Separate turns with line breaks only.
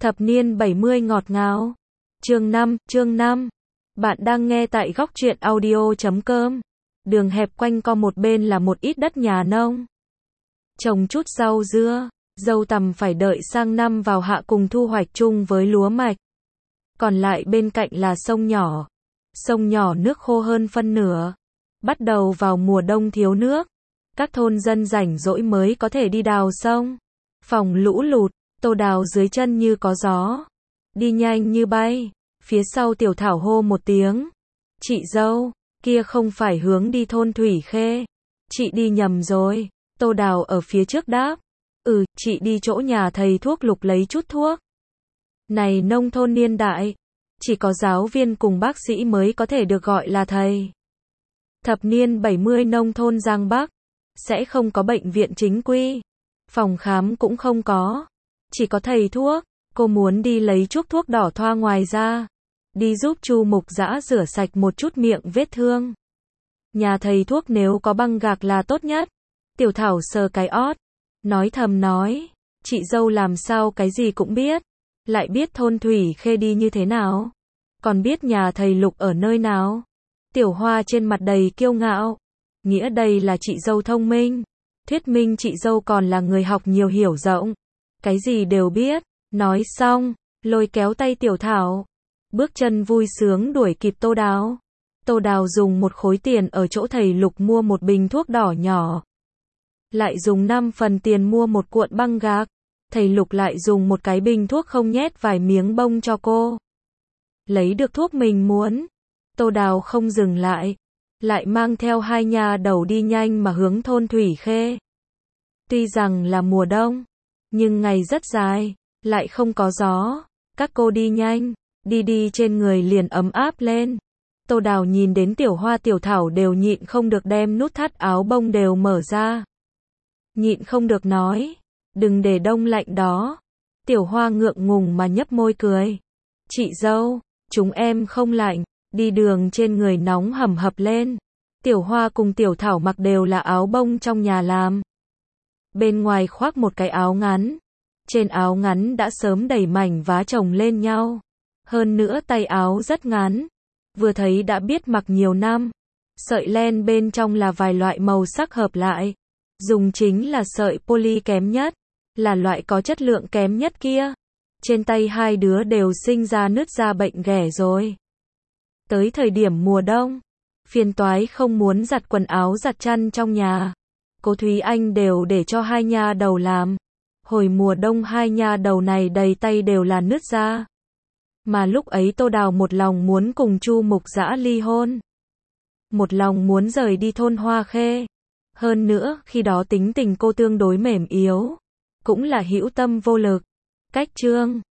Thập niên 70 ngọt ngào. Chương 5. Bạn đang nghe tại góc truyện audio.com. Đường hẹp quanh co một bên là một ít đất nhà nông. Trồng chút rau dưa, dâu tằm phải đợi sang năm vào hạ cùng thu hoạch chung với lúa mạch. Còn lại bên cạnh là sông nhỏ. Sông nhỏ nước khô hơn phân nửa. Bắt đầu vào mùa đông thiếu nước. Các thôn dân rảnh rỗi mới có thể đi đào sông. Phòng lũ lụt, Tô Đào dưới chân như có gió. Đi nhanh như bay. Phía sau Tiểu Thảo hô một tiếng. Chị dâu, kia không phải hướng đi thôn Thủy Khê. Chị đi nhầm rồi. Tô Đào ở phía trước đáp. Chị đi chỗ nhà thầy thuốc Lục lấy chút thuốc. Này nông thôn niên đại. Chỉ có giáo viên cùng bác sĩ mới có thể được gọi là thầy. Thập niên 70 nông thôn Giang Bắc. Sẽ không có bệnh viện chính quy. Phòng khám cũng không có. Chỉ có thầy thuốc. Cô muốn đi lấy chút thuốc đỏ thoa ngoài ra. Đi giúp Chu Mục Dã rửa sạch một chút miệng vết thương. Nhà thầy thuốc nếu có băng gạc là tốt nhất. Tiểu Thảo sờ cái ót. Nói thầm nói. Chị dâu làm sao cái gì cũng biết. Lại biết thôn Thủy Khê đi như thế nào. Còn biết nhà thầy Lục ở nơi nào. Tiểu Hoa trên mặt đầy kiêu ngạo. Nghĩa đây là chị dâu thông minh. Thuyết minh chị dâu còn là người học nhiều hiểu rộng. Cái gì đều biết. Nói xong, lôi kéo tay Tiểu Thảo. Bước chân vui sướng đuổi kịp Tô Đào. Tô Đào dùng một khối tiền ở chỗ thầy Lục mua một bình thuốc đỏ nhỏ. Lại dùng 5 phần tiền mua một cuộn băng gạc. Thầy Lục lại dùng một cái bình thuốc không nhét vài miếng bông cho cô. Lấy được thuốc mình muốn. Tô Đào không dừng lại. Lại mang theo hai nha đầu đi nhanh mà hướng thôn Thủy Khê. Tuy rằng là mùa đông, nhưng ngày rất dài, lại không có gió. Các cô đi nhanh, đi trên người liền ấm áp lên. Tô Đào nhìn đến Tiểu Hoa Tiểu Thảo đều nhịn không được đem nút thắt áo bông đều mở ra. Nhịn không được nói, đừng để đông lạnh đó. Tiểu Hoa ngượng ngùng mà nhấp môi cười. Chị dâu, chúng em không lạnh. Đi đường trên người nóng hầm hập lên. Tiểu Hoa cùng Tiểu Thảo mặc đều là áo bông trong nhà làm. Bên ngoài khoác một cái áo ngắn. Trên áo ngắn đã sớm đầy mảnh vá chồng lên nhau. Hơn nữa tay áo rất ngắn. Vừa thấy đã biết mặc nhiều năm. Sợi len bên trong là vài loại màu sắc hợp lại. Dùng chính là sợi poly kém nhất. Là loại có chất lượng kém nhất kia. Trên tay hai đứa đều sinh ra nứt da bệnh ghẻ rồi. Tới thời điểm mùa đông, phiền toái không muốn giặt quần áo giặt chăn trong nhà. Cô Thúy Anh đều để cho hai nha đầu làm. Hồi mùa đông hai nha đầu này đầy tay đều là nứt da. Mà lúc ấy Tô Đào một lòng muốn cùng Chu Mục Dã ly hôn. Một lòng muốn rời đi thôn Hoa Khê. Hơn nữa, khi đó tính tình cô tương đối mềm yếu. Cũng là hữu tâm vô lực. Cách chương